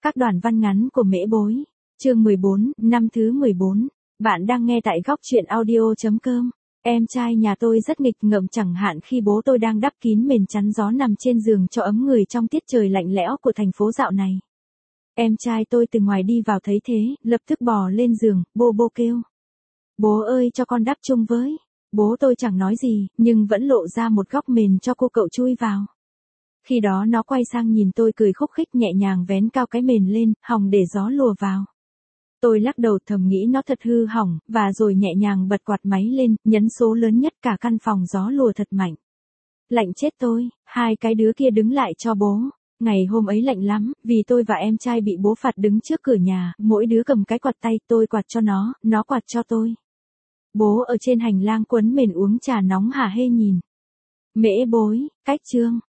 Các đoạn văn ngắn của Mễ Bối. Chương 14, năm thứ 14. Bạn đang nghe tại góc truyện audio.com. Em trai nhà tôi rất nghịch ngợm, chẳng hạn khi bố tôi đang đắp kín mền chắn gió nằm trên giường cho ấm người trong tiết trời lạnh lẽo của thành phố dạo này. Em trai tôi từ ngoài đi vào thấy thế, lập tức bò lên giường, bô bô kêu. Bố ơi, cho con đắp chung với. Bố tôi chẳng nói gì, nhưng vẫn lộ ra một góc mền cho cô cậu chui vào. Khi đó nó quay sang nhìn tôi cười khúc khích, nhẹ nhàng vén cao cái mền lên, hòng để gió lùa vào. Tôi lắc đầu thầm nghĩ nó thật hư hỏng, và rồi nhẹ nhàng bật quạt máy lên, nhấn số lớn nhất cả căn phòng, gió lùa thật mạnh. Lạnh chết tôi, hai cái đứa kia đứng lại cho bố. Ngày hôm ấy lạnh lắm, vì tôi và em trai bị bố phạt đứng trước cửa nhà, mỗi đứa cầm cái quạt tay, tôi quạt cho nó quạt cho tôi. Bố ở trên hành lang quấn mền uống trà nóng hả hê nhìn. Mễ Bối, cách chương.